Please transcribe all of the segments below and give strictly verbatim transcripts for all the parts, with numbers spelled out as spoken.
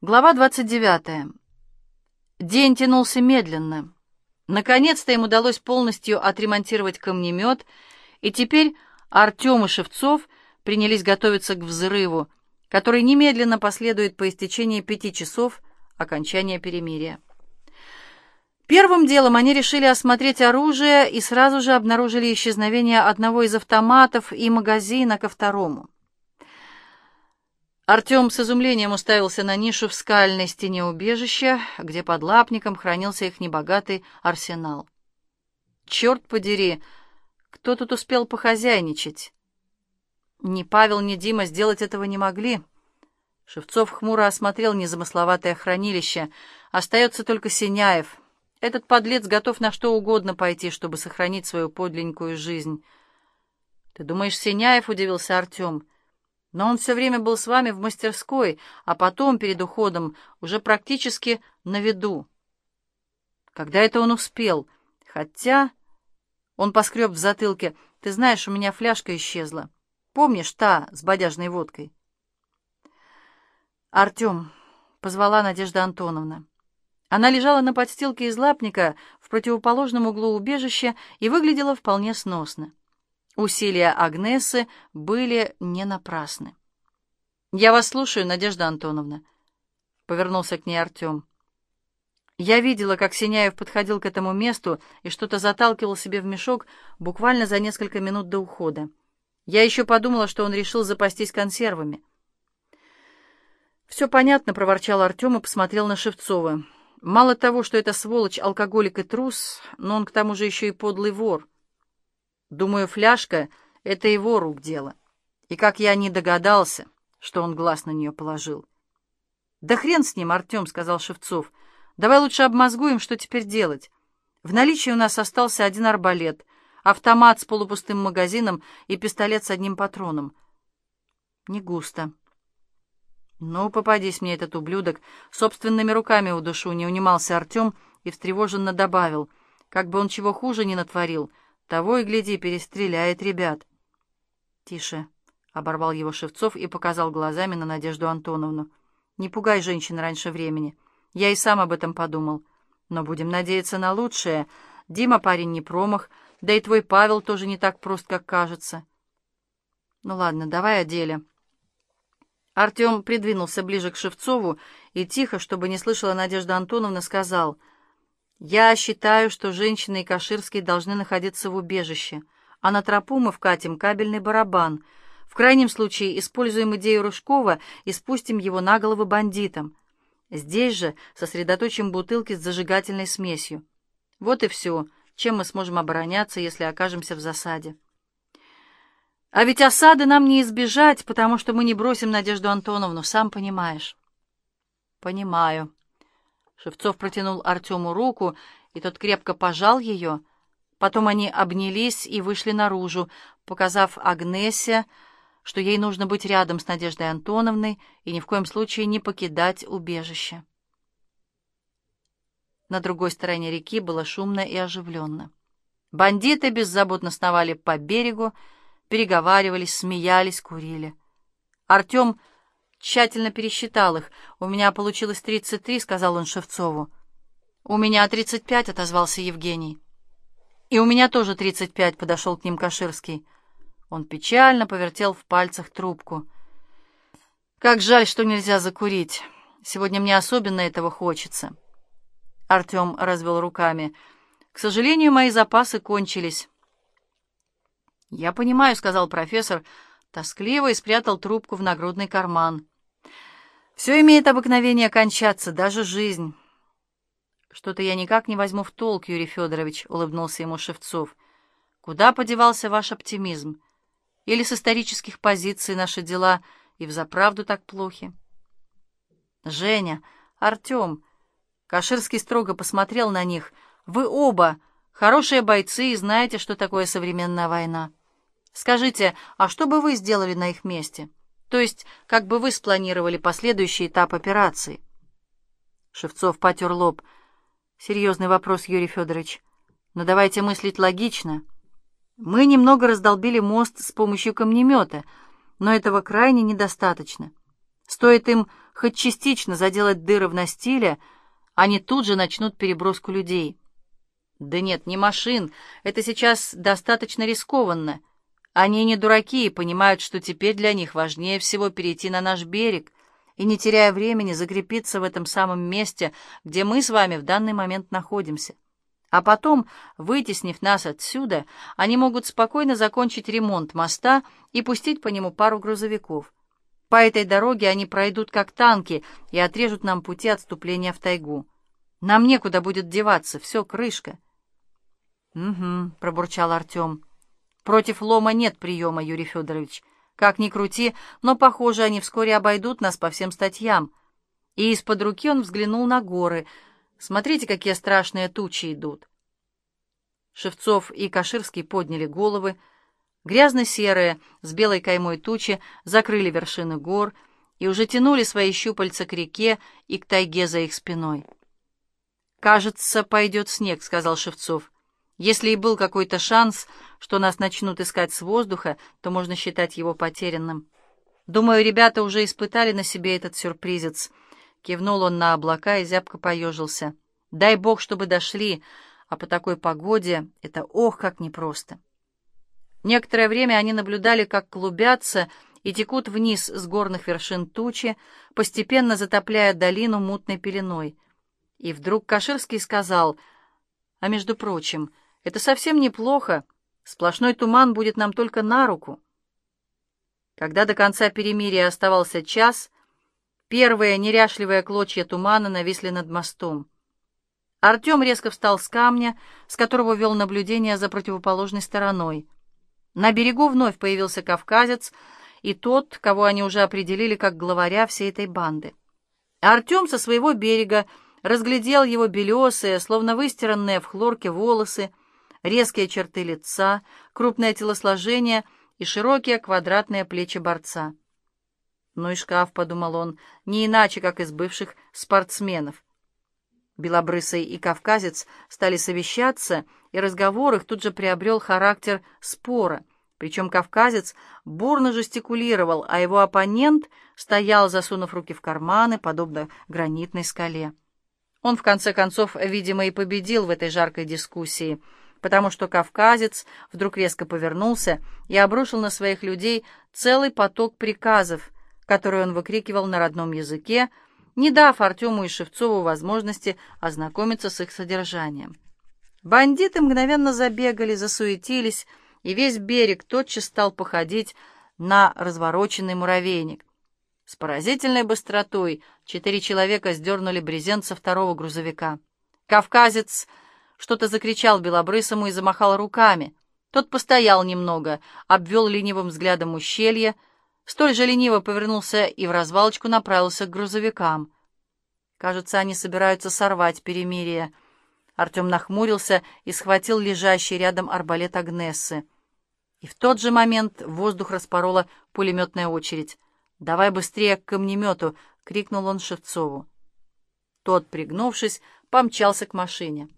Глава двадцать девятая. День тянулся медленно. Наконец-то им удалось полностью отремонтировать камнемет, и теперь Артем и Шевцов принялись готовиться к взрыву, который немедленно последует по истечении пяти часов окончания перемирия. Первым делом они решили осмотреть оружие и сразу же обнаружили исчезновение одного из автоматов и магазина ко второму. Артем с изумлением уставился на нишу в скальной стене убежища, где под лапником хранился их небогатый арсенал. Черт подери, кто тут успел похозяйничать? Ни Павел, ни Дима сделать этого не могли. Шевцов хмуро осмотрел незамысловатое хранилище. Остается только Синяев. Этот подлец готов на что угодно пойти, чтобы сохранить свою подленькую жизнь. «Ты думаешь, Синяев?» — удивился Артем. «Но он все время был с вами в мастерской, а потом, перед уходом, уже практически на виду». «Когда это он успел? Хотя...» Он поскреб в затылке. «Ты знаешь, у меня фляжка исчезла. Помнишь, та с бодяжной водкой?» «Артем», — позвала Надежда Антоновна. Она лежала на подстилке из лапника в противоположном углу убежища и выглядела вполне сносно. Усилия Агнесы были не напрасны. «Я вас слушаю, Надежда Антоновна», — повернулся к ней Артем. «Я видела, как Синяев подходил к этому месту и что-то заталкивал себе в мешок буквально за несколько минут до ухода. Я еще подумала, что он решил запастись консервами». «Все понятно», — проворчал Артем и посмотрел на Шевцова. «Мало того, что это сволочь, алкоголик и трус, но он к тому же еще и подлый вор. Думаю, фляжка — это его рук дело. И как я не догадался, что он глаз на нее положил». «Да хрен с ним, Артем», — сказал Шевцов. «Давай лучше обмозгуем, что теперь делать. В наличии у нас остался один арбалет, автомат с полупустым магазином и пистолет с одним патроном». «Не густо». «Ну, попадись мне этот ублюдок, собственными руками удушу», — не унимался Артем и встревоженно добавил. «Как бы он чего хуже не натворил, того и гляди, перестреляет ребят». «Тише», — оборвал его Шевцов и показал глазами на Надежду Антоновну. «Не пугай женщин раньше времени. Я и сам об этом подумал. Но будем надеяться на лучшее. Дима парень не промах, да и твой Павел тоже не так прост, как кажется». «Ну ладно, давай о деле». Артем придвинулся ближе к Шевцову и тихо, чтобы не слышала Надежда Антоновна, сказал: «Я считаю, что женщины и Каширский должны находиться в убежище, а на тропу мы вкатим кабельный барабан. В крайнем случае используем идею Рыжкова и спустим его на головы бандитам. Здесь же сосредоточим бутылки с зажигательной смесью. Вот и все, чем мы сможем обороняться, если окажемся в засаде». «А ведь осады нам не избежать, потому что мы не бросим Надежду Антоновну, сам понимаешь». «Понимаю». Шевцов протянул Артему руку, и тот крепко пожал ее. Потом они обнялись и вышли наружу, показав Агнесе, что ей нужно быть рядом с Надеждой Антоновной и ни в коем случае не покидать убежище. На другой стороне реки было шумно и оживленно. Бандиты беззаботно сновали по берегу, переговаривались, смеялись, курили. Артем тщательно пересчитал их. «У меня получилось тридцать три», — сказал он Шевцову. «У меня тридцать пять», — отозвался Евгений. «И у меня тоже тридцать пять», — подошел к ним Каширский. Он печально повертел в пальцах трубку. «Как жаль, что нельзя закурить. Сегодня мне особенно этого хочется». Артем развел руками. «К сожалению, мои запасы кончились». «Я понимаю», — сказал профессор, тоскливо и спрятал трубку в нагрудный карман. «Все имеет обыкновение кончаться, даже жизнь». «Что-то я никак не возьму в толк, Юрий Федорович», — улыбнулся ему Шевцов. «Куда подевался ваш оптимизм? Или с исторических позиций наши дела и взаправду так плохи?» «Женя, Артем», — Каширский строго посмотрел на них, — «вы оба хорошие бойцы и знаете, что такое современная война. Скажите, а что бы вы сделали на их месте? То есть, как бы вы спланировали последующий этап операции?» Шевцов потер лоб. «Серьезный вопрос, Юрий Федорович. Но давайте мыслить логично. Мы немного раздолбили мост с помощью камнемета, но этого крайне недостаточно. Стоит им хоть частично заделать дыры в настиле, они тут же начнут переброску людей. Да нет, не машин, это сейчас достаточно рискованно. Они не дураки и понимают, что теперь для них важнее всего перейти на наш берег и, не теряя времени, закрепиться в этом самом месте, где мы с вами в данный момент находимся. А потом, вытеснив нас отсюда, они могут спокойно закончить ремонт моста и пустить по нему пару грузовиков. По этой дороге они пройдут как танки и отрежут нам пути отступления в тайгу. Нам некуда будет деваться, все, крышка. «Угу», — пробурчал Артем. «Против лома нет приема, Юрий Федорович. Как ни крути, но, похоже, они вскоре обойдут нас по всем статьям». И из-под руки он взглянул на горы. «Смотрите, какие страшные тучи идут». Шевцов и Каширский подняли головы. Грязно-серые, с белой каймой тучи, закрыли вершины гор и уже тянули свои щупальца к реке и к тайге за их спиной. «Кажется, пойдет снег», — сказал Шевцов. «Если и был какой-то шанс, что нас начнут искать с воздуха, то можно считать его потерянным. Думаю, ребята уже испытали на себе этот сюрпризец». Кивнул он на облака и зябко поежился. «Дай бог, чтобы дошли, а по такой погоде это ох, как непросто». Некоторое время они наблюдали, как клубятся и текут вниз с горных вершин тучи, постепенно затопляя долину мутной пеленой. И вдруг Каширский сказал: «А между прочим, это совсем неплохо, сплошной туман будет нам только на руку». Когда до конца перемирия оставался час, первые неряшливые клочья тумана нависли над мостом. Артем резко встал с камня, с которого вел наблюдение за противоположной стороной. На берегу вновь появился кавказец и тот, кого они уже определили как главаря всей этой банды. Артем со своего берега разглядел его белесые, словно выстиранные в хлорке волосы, резкие черты лица, крупное телосложение и широкие квадратные плечи борца. «Ну и шкаф», — подумал он, — «не иначе, как из бывших спортсменов». Белобрысый и кавказец стали совещаться, и разговор их тут же приобрел характер спора, причем кавказец бурно жестикулировал, а его оппонент стоял, засунув руки в карманы, подобно гранитной скале. Он, в конце концов, видимо, и победил в этой жаркой дискуссии, потому что кавказец вдруг резко повернулся и обрушил на своих людей целый поток приказов, который он выкрикивал на родном языке, не дав Артему и Шевцову возможности ознакомиться с их содержанием. Бандиты мгновенно забегали, засуетились, и весь берег тотчас стал походить на развороченный муравейник. С поразительной быстротой четыре человека сдернули брезент со второго грузовика. Кавказец что-то закричал Белобрысому и замахал руками. Тот постоял немного, обвел ленивым взглядом ущелье, столь же лениво повернулся и в развалочку направился к грузовикам. Кажется, они собираются сорвать перемирие. Артем нахмурился и схватил лежащий рядом арбалет Агнессы. И в тот же момент воздух распорола пулеметная очередь. «Давай быстрее к камнемету!» — крикнул он Шевцову. Тот, пригнувшись, помчался к машине.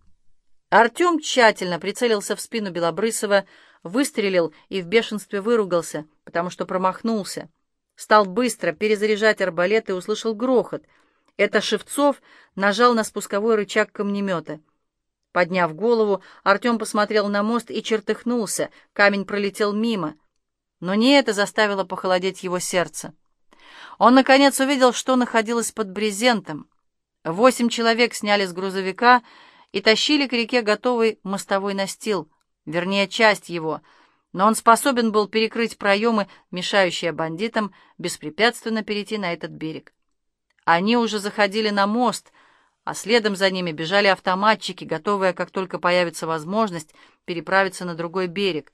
Артем тщательно прицелился в спину Белобрысова, выстрелил и в бешенстве выругался, потому что промахнулся. Стал быстро перезаряжать арбалет и услышал грохот. Это Шевцов нажал на спусковой рычаг камнемета. Подняв голову, Артем посмотрел на мост и чертыхнулся. Камень пролетел мимо. Но не это заставило похолодеть его сердце. Он, наконец, увидел, что находилось под брезентом. Восемь человек сняли с грузовика и тащили к реке готовый мостовой настил, вернее, часть его, но он способен был перекрыть проемы, мешающие бандитам беспрепятственно перейти на этот берег. Они уже заходили на мост, а следом за ними бежали автоматчики, готовые, как только появится возможность, переправиться на другой берег.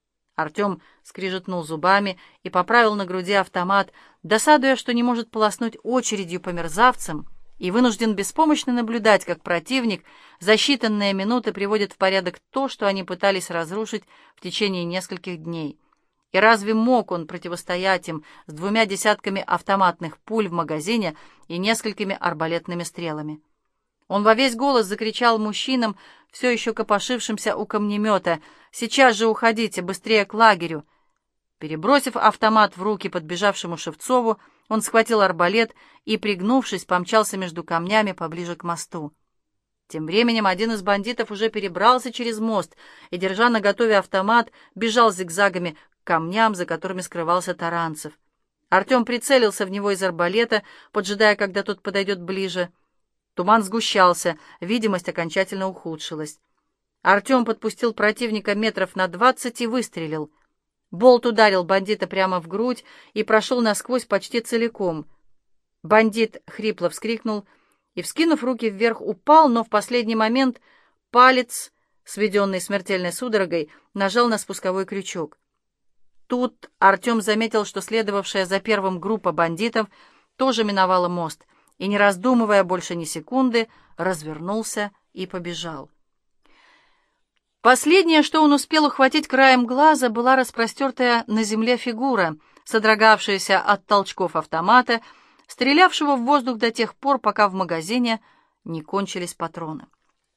Артем скрижетнул зубами и поправил на груди автомат, досадуя, что не может полоснуть очередью по мерзавцам, и вынужден беспомощно наблюдать, как противник за считанные минуты приводит в порядок то, что они пытались разрушить в течение нескольких дней. И разве мог он противостоять им с двумя десятками автоматных пуль в магазине и несколькими арбалетными стрелами? Он во весь голос закричал мужчинам, все еще копошившимся у камнемета: «Сейчас же уходите, быстрее к лагерю!» Перебросив автомат в руки подбежавшему Шевцову, Он схватил арбалет и, пригнувшись, помчался между камнями поближе к мосту. Тем временем один из бандитов уже перебрался через мост и, держа наготове автомат, бежал зигзагами к камням, за которыми скрывался Таранцев. Артем прицелился в него из арбалета, поджидая, когда тот подойдет ближе. Туман сгущался, видимость окончательно ухудшилась. Артем подпустил противника метров на двадцать и выстрелил. Болт ударил бандита прямо в грудь и прошел насквозь почти целиком. Бандит хрипло вскрикнул и, вскинув руки вверх, упал, но в последний момент палец, сведенный смертельной судорогой, нажал на спусковой крючок. Тут Артем заметил, что следовавшая за первым группа бандитов тоже миновала мост, и, не раздумывая больше ни секунды, развернулся и побежал. Последнее, что он успел ухватить краем глаза, была распростертая на земле фигура, содрогавшаяся от толчков автомата, стрелявшего в воздух до тех пор, пока в магазине не кончились патроны.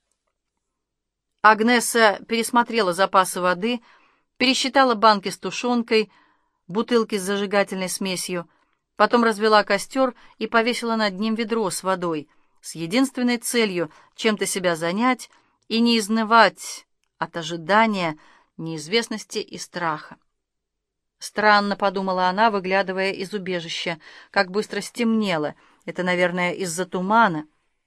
Агнеса пересмотрела запасы воды, пересчитала банки с тушенкой, бутылки с зажигательной смесью, потом развела костер и повесила над ним ведро с водой, с единственной целью чем-то себя занять и не изнывать от ожидания, неизвестности и страха. Странно, — подумала она, выглядывая из убежища, — как быстро стемнело. Это, наверное, из-за тумана.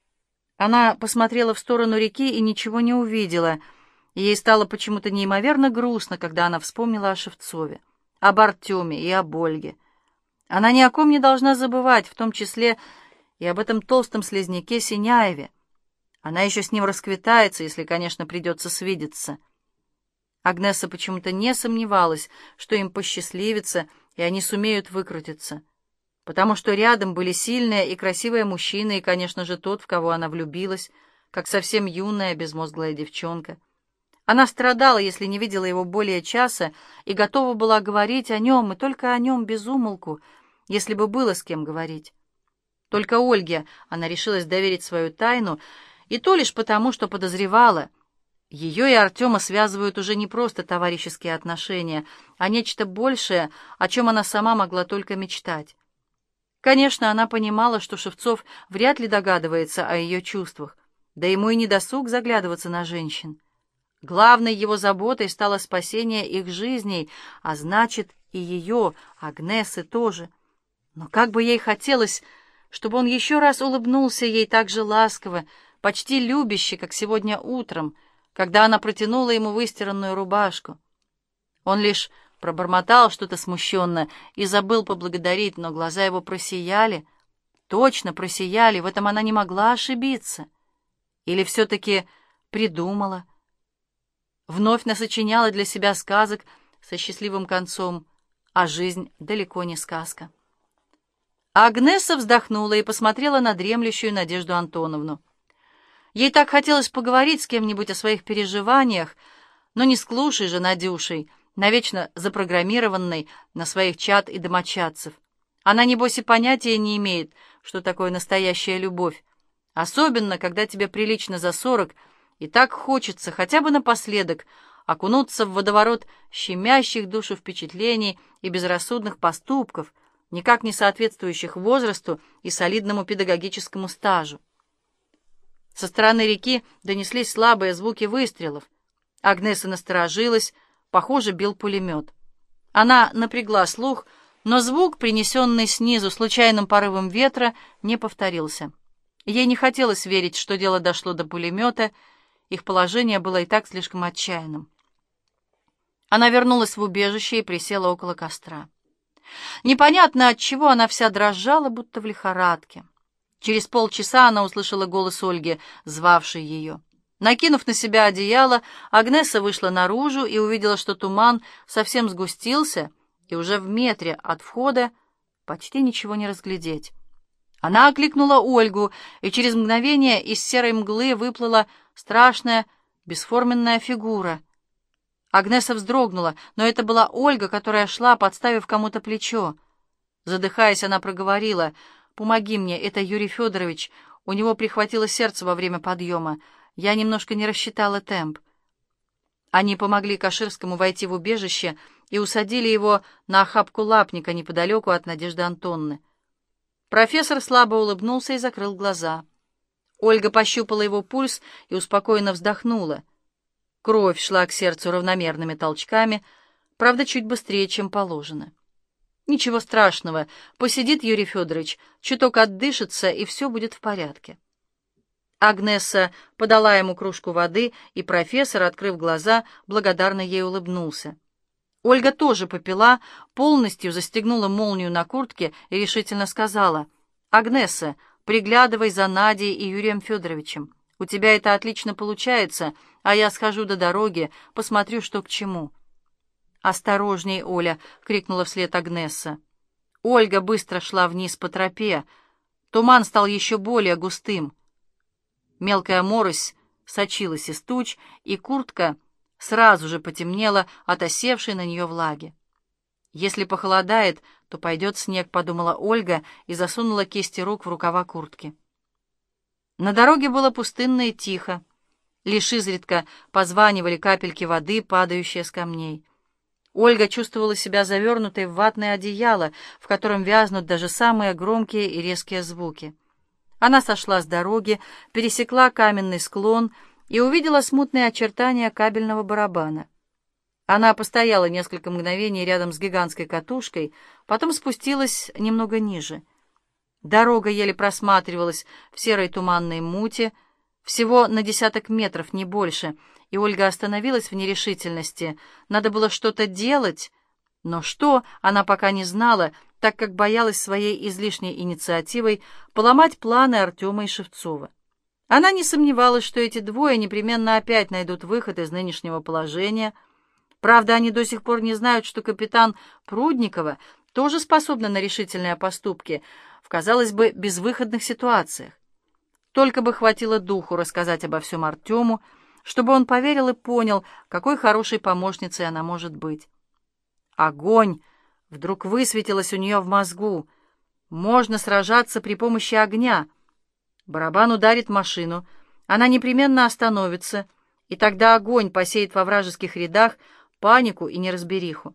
Она посмотрела в сторону реки и ничего не увидела. Ей стало почему-то неимоверно грустно, когда она вспомнила о Шевцове, об Артеме и об Ольге. Она ни о ком не должна забывать, в том числе и об этом толстом слизняке Синяеве. Она еще с ним расквитается, если, конечно, придется свидеться. Агнеса почему-то не сомневалась, что им посчастливится, и они сумеют выкрутиться, потому что рядом были сильные и красивые мужчины, и, конечно же, тот, в кого она влюбилась, как совсем юная, безмозглая девчонка. Она страдала, если не видела его более часа, и готова была говорить о нем, и только о нем без умолку, если бы было с кем говорить. Только Ольге она решилась доверить свою тайну, и то лишь потому, что подозревала. Ее и Артема связывают уже не просто товарищеские отношения, а нечто большее, о чем она сама могла только мечтать. Конечно, она понимала, что Шевцов вряд ли догадывается о ее чувствах, да ему и не досуг заглядываться на женщин. Главной его заботой стало спасение их жизней, а значит, и ее, Агнесы, тоже. Но как бы ей хотелось, чтобы он еще раз улыбнулся ей так же ласково, почти любяще, как сегодня утром, когда она протянула ему выстиранную рубашку. Он лишь пробормотал что-то смущенно и забыл поблагодарить, но глаза его просияли, точно просияли, в этом она не могла ошибиться. Или все-таки придумала, вновь насочиняла для себя сказок со счастливым концом, а жизнь далеко не сказка. Агнеса вздохнула и посмотрела на дремлющую Надежду Антоновну. Ей так хотелось поговорить с кем-нибудь о своих переживаниях, но не с Клушей же Надюшей, навечно запрограммированной на своих чад и домочадцев. Она, небось, и понятия не имеет, что такое настоящая любовь, особенно, когда тебе прилично за сорок, и так хочется хотя бы напоследок окунуться в водоворот щемящих душу впечатлений и безрассудных поступков, никак не соответствующих возрасту и солидному педагогическому стажу. Со стороны реки донеслись слабые звуки выстрелов. Агнеса насторожилась, похоже, бил пулемет. Она напрягла слух, но звук, принесенный снизу случайным порывом ветра, не повторился. Ей не хотелось верить, что дело дошло до пулемета, их положение было и так слишком отчаянным. Она вернулась в убежище и присела около костра. Непонятно от чего она вся дрожала, будто в лихорадке. Через полчаса она услышала голос Ольги, звавшей ее. Накинув на себя одеяло, Агнеса вышла наружу и увидела, что туман совсем сгустился, и уже в метре от входа почти ничего не разглядеть. Она окликнула Ольгу, и через мгновение из серой мглы выплыла страшная бесформенная фигура. Агнеса вздрогнула, но это была Ольга, которая шла, подставив кому-то плечо. Задыхаясь, она проговорила: «Помоги мне, это Юрий Федорович. У него прихватило сердце во время подъема. Я немножко не рассчитала темп». Они помогли Каширскому войти в убежище и усадили его на охапку лапника неподалеку от Надежды Антонны. Профессор слабо улыбнулся и закрыл глаза. Ольга пощупала его пульс и успокоенно вздохнула. Кровь шла к сердцу равномерными толчками, правда, чуть быстрее, чем положено. Ничего страшного, посидит Юрий Федорович, чуток отдышится, и все будет в порядке. Агнесса подала ему кружку воды, и профессор, открыв глаза, благодарно ей улыбнулся. Ольга тоже попила, полностью застегнула молнию на куртке и решительно сказала: «Агнесса, приглядывай за Надей и Юрием Федоровичем. У тебя это отлично получается, а я схожу до дороги, посмотрю, что к чему». «Осторожней, Оля!» — крикнула вслед Агнесса. Ольга быстро шла вниз по тропе. Туман стал еще более густым. Мелкая морось сочилась из туч, и куртка сразу же потемнела от осевшей на нее влаги. «Если похолодает, то пойдет снег», — подумала Ольга и засунула кисти рук в рукава куртки. На дороге было пустынно и тихо. Лишь изредка позванивали капельки воды, падающие с камней. Ольга чувствовала себя завернутой в ватное одеяло, в котором вязнут даже самые громкие и резкие звуки. Она сошла с дороги, пересекла каменный склон и увидела смутные очертания кабельного барабана. Она постояла несколько мгновений рядом с гигантской катушкой, потом спустилась немного ниже. Дорога еле просматривалась в серой туманной муте, всего на десяток метров, не больше, и Ольга остановилась в нерешительности. Надо было что-то делать, но что, она пока не знала, так как боялась своей излишней инициативой поломать планы Артема и Шевцова. Она не сомневалась, что эти двое непременно опять найдут выход из нынешнего положения. Правда, они до сих пор не знают, что капитан Прудникова тоже способна на решительные поступки в, казалось бы, безвыходных ситуациях. Только бы хватило духу рассказать обо всем Артему, чтобы он поверил и понял, какой хорошей помощницей она может быть. Огонь вдруг высветилось у нее в мозгу. Можно сражаться при помощи огня. Барабан ударит машину, она непременно остановится, и тогда огонь посеет во вражеских рядах панику и неразбериху.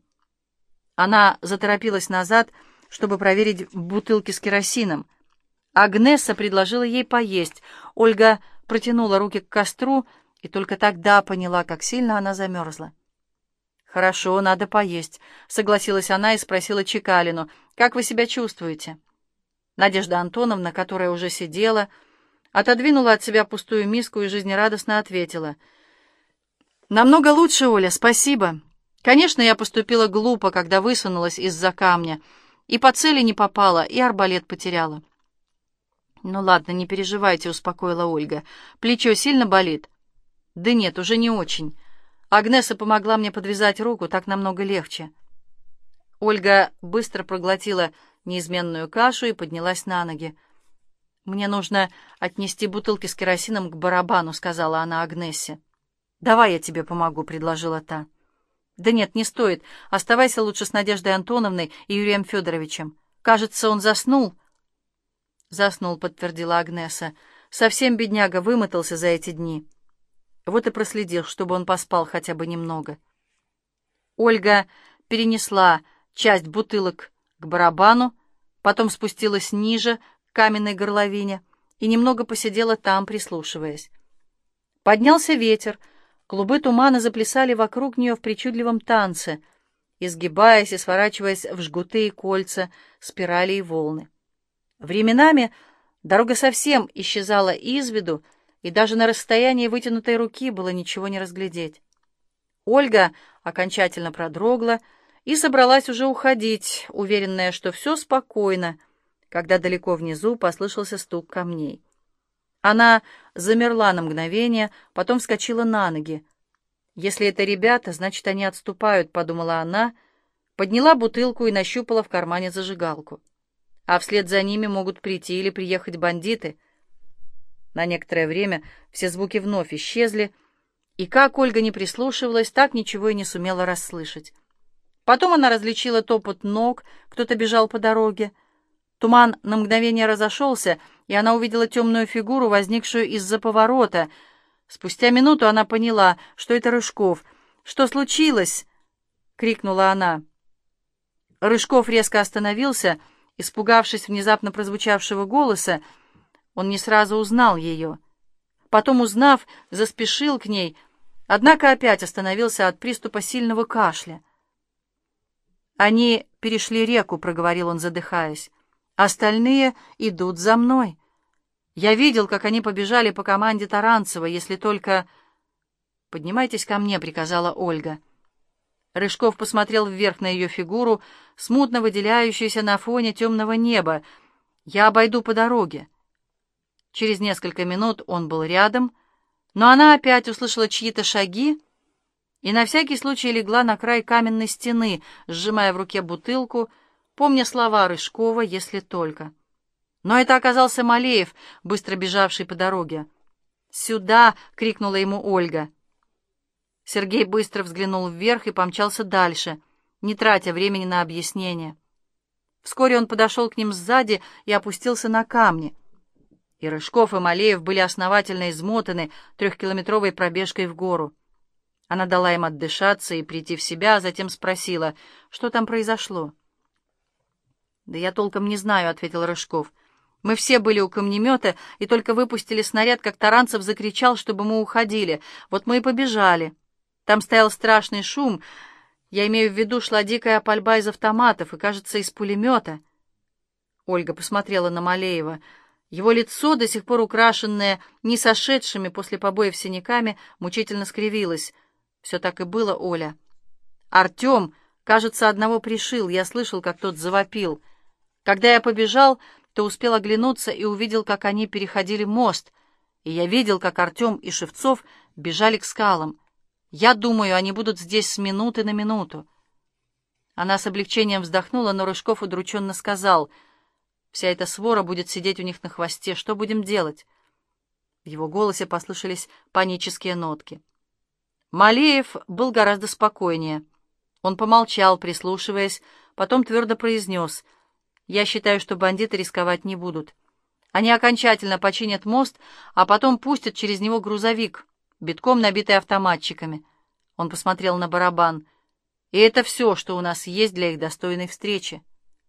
Она заторопилась назад, чтобы проверить бутылки с керосином. Агнесса предложила ей поесть. Ольга протянула руки к костру и только тогда поняла, как сильно она замерзла. «Хорошо, надо поесть», — согласилась она и спросила Чекалину: «Как вы себя чувствуете?» Надежда Антоновна, которая уже сидела, отодвинула от себя пустую миску и жизнерадостно ответила: «Намного лучше, Оля, спасибо. Конечно, я поступила глупо, когда высунулась из-за камня, и по цели не попала, и арбалет потеряла». «Ну ладно, не переживайте», — успокоила Ольга. «Плечо сильно болит?» «Да нет, уже не очень. Агнеса помогла мне подвязать руку, так намного легче». Ольга быстро проглотила неизменную кашу и поднялась на ноги. «Мне нужно отнести бутылки с керосином к барабану», — сказала она Агнессе. «Давай я тебе помогу», — предложила та. «Да нет, не стоит. Оставайся лучше с Надеждой Антоновной и Юрием Федоровичем. Кажется, он заснул». «Заснул», — подтвердила Агнеса. «Совсем бедняга вымотался за эти дни. Вот и проследил, чтобы он поспал хотя бы немного». Ольга перенесла часть бутылок к барабану, потом спустилась ниже, к каменной горловине, и немного посидела там, прислушиваясь. Поднялся ветер, клубы тумана заплясали вокруг нее в причудливом танце, изгибаясь и сворачиваясь в жгуты и кольца, спирали и волны. Временами дорога совсем исчезала из виду, и даже на расстоянии вытянутой руки было ничего не разглядеть. Ольга окончательно продрогла и собралась уже уходить, уверенная, что все спокойно, когда далеко внизу послышался стук камней. Она замерла на мгновение, потом вскочила на ноги. «Если это ребята, значит, они отступают», — подумала она, подняла бутылку и нащупала в кармане зажигалку. А вслед за ними могут прийти или приехать бандиты. На некоторое время все звуки вновь исчезли, и как Ольга не прислушивалась, так ничего и не сумела расслышать. Потом она различила топот ног, кто-то бежал по дороге. Туман на мгновение разошелся, и она увидела темную фигуру, возникшую из-за поворота. Спустя минуту она поняла, что это Рыжков. «Что случилось?» — крикнула она. Рыжков резко остановился Испугавшись внезапно прозвучавшего голоса, он не сразу узнал ее. Потом, узнав, заспешил к ней, однако опять остановился от приступа сильного кашля. «Они перешли реку», — проговорил он, задыхаясь. «Остальные идут за мной. Я видел, как они побежали по команде Таранцева, если только...» «Поднимайтесь ко мне», — приказала Ольга. Рыжков посмотрел вверх на ее фигуру, смутно выделяющуюся на фоне темного неба. «Я обойду по дороге». Через несколько минут он был рядом, но она опять услышала чьи-то шаги и на всякий случай легла на край каменной стены, сжимая в руке бутылку, помня слова Рыжкова, если только. Но это оказался Малеев, быстро бежавший по дороге. «Сюда!» — крикнула ему Ольга. Сергей быстро взглянул вверх и помчался дальше, не тратя времени на объяснение. Вскоре он подошел к ним сзади и опустился на камни. И Рыжков, и Малеев были основательно измотаны трехкилометровой пробежкой в гору. Она дала им отдышаться и прийти в себя, а затем спросила, что там произошло. «Да я толком не знаю», — ответил Рыжков. «Мы все были у камнемета и только выпустили снаряд, как Таранцев закричал, чтобы мы уходили. Вот мы и побежали. Там стоял страшный шум. Я имею в виду, шла дикая пальба из автоматов и, кажется, из пулемета». Ольга посмотрела на Малеева. Его лицо, до сих пор украшенное не сошедшими после побоев синяками, мучительно скривилось. «Все так и было, Оля. Артем, кажется, одного пришил. Я слышал, как тот завопил. Когда я побежал, то успел оглянуться и увидел, как они переходили мост. И я видел, как Артем и Шевцов бежали к скалам. Я думаю, они будут здесь с минуты на минуту». Она с облегчением вздохнула, но Рыжков удрученно сказал: «Вся эта свора будет сидеть у них на хвосте. Что будем делать?» В его голосе послышались панические нотки. Малеев был гораздо спокойнее. Он помолчал, прислушиваясь, потом твердо произнес: «Я считаю, что бандиты рисковать не будут. Они окончательно починят мост, а потом пустят через него грузовик, битком набитый автоматчиками». Он посмотрел на барабан. «И это все, что у нас есть для их достойной встречи».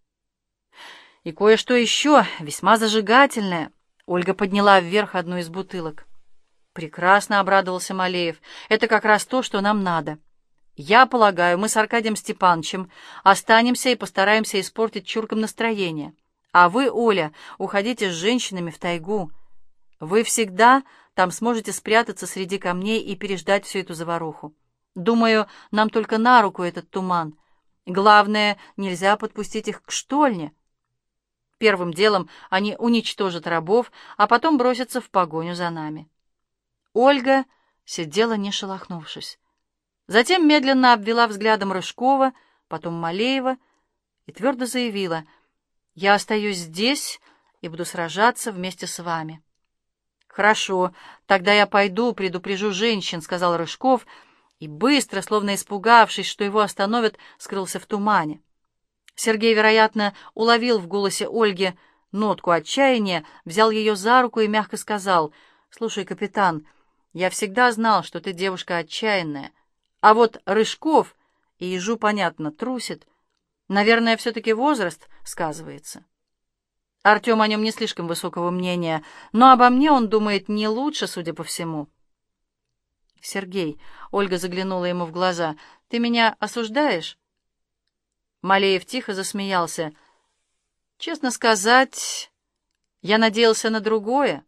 «И кое-что еще, весьма зажигательное». Ольга подняла вверх одну из бутылок. «Прекрасно», — обрадовался Малеев. «Это как раз то, что нам надо. Я полагаю, мы с Аркадием Степановичем останемся и постараемся испортить чуркам настроение. А вы, Оля, уходите с женщинами в тайгу. Вы всегда там сможете спрятаться среди камней и переждать всю эту заваруху. Думаю, нам только на руку этот туман. Главное, нельзя подпустить их к штольне. Первым делом они уничтожат рабов, а потом бросятся в погоню за нами». Ольга сидела, не шелохнувшись. Затем медленно обвела взглядом Рыжкова, потом Малеева и твердо заявила: «Я остаюсь здесь и буду сражаться вместе с вами». «Хорошо, тогда я пойду, предупрежу женщин», — сказал Рыжков, и быстро, словно испугавшись, что его остановят, скрылся в тумане. Сергей, вероятно, уловил в голосе Ольги нотку отчаяния, взял ее за руку и мягко сказал: «Слушай, капитан, я всегда знал, что ты девушка отчаянная, а вот Рыжков, и ежу, понятно, трусит. Наверное, все-таки возраст сказывается. Артем о нем не слишком высокого мнения, но обо мне он думает не лучше, судя по всему». «Сергей», — Ольга заглянула ему в глаза, — «ты меня осуждаешь?» Малеев тихо засмеялся. «Честно сказать, я надеялся на другое.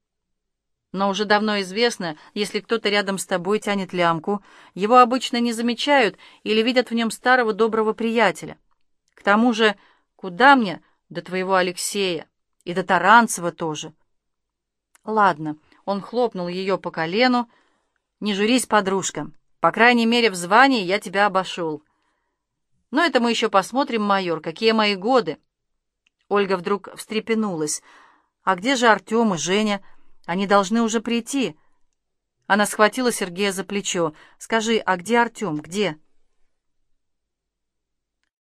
Но уже давно известно, если кто-то рядом с тобой тянет лямку, его обычно не замечают или видят в нем старого доброго приятеля. К тому же, куда мне до твоего Алексея и до Таранцева тоже?» «Ладно», — он хлопнул ее по колену, — «не журись, подружка. По крайней мере, в звании я тебя обошел. Но это мы еще посмотрим, майор, какие мои годы». Ольга вдруг встрепенулась. «А где же Артем и Женя? Они должны уже прийти». Она схватила Сергея за плечо. «Скажи, а где Артем? Где?»